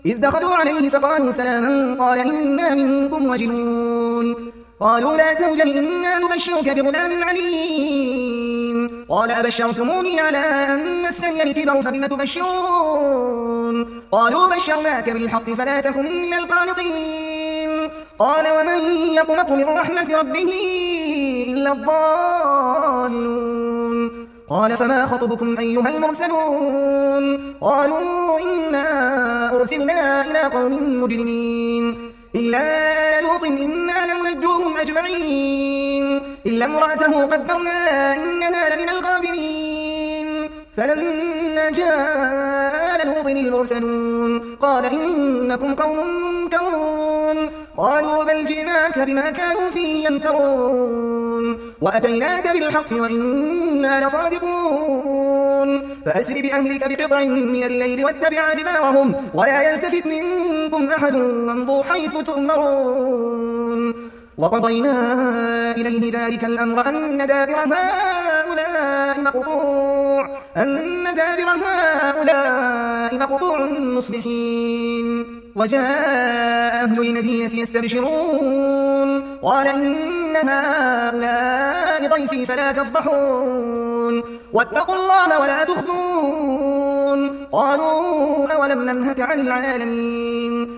إذ دخلوا عليه فقالوا سلاما قال إنا منكم وجلون قالوا لا توجل إنا نبشرك بغلام عليم قال أبشرتموني على أن مسني الكبر فبم تبشرون قالوا بشرناك بالحق فلا تكن من القانطين قال ومن يقنط من رحمة ربه إلا الضالون قال فما خطبكم أيها المرسلون قالوا إنا أرسلنا إلى قوم مجرمين إلا لوط إنا لمنجوهم أجمعين إلا امرأته قدرنا إنها لمن الغابرين فلما جاء لوط المرسلون قال إنكم قوم منكرون قالوا بل جئناك بما كانوا فيه يمترون وأتيناك بالحق وإنا لصادقون فأسر بأهلك بقطع من الليل واتبع أدبارهم ولا يلتفت منكم أحد وامضوا حيث تؤمرون وقضينا إليه ذلك الأمر أن دابر هؤلاء مقطوع مصبحين وجاء أهل المدينة يستبشرون قال إن هؤلاء ضيفي فلا تفضحون واتقوا الله ولا تخزون قالوا أولم ننهك عن العالمين